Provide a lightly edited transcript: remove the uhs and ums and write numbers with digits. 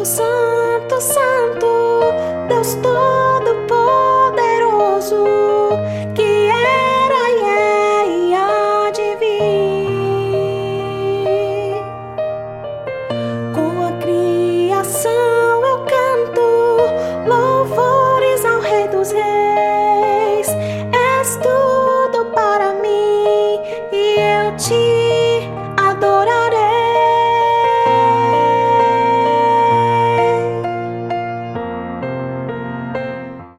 Santo, Santo, Deus Todo-Poderoso, que era e é e há de vir. Com a criação eu canto louvores ao Rei dos Reis. És tudo para mim e eu te adorarei.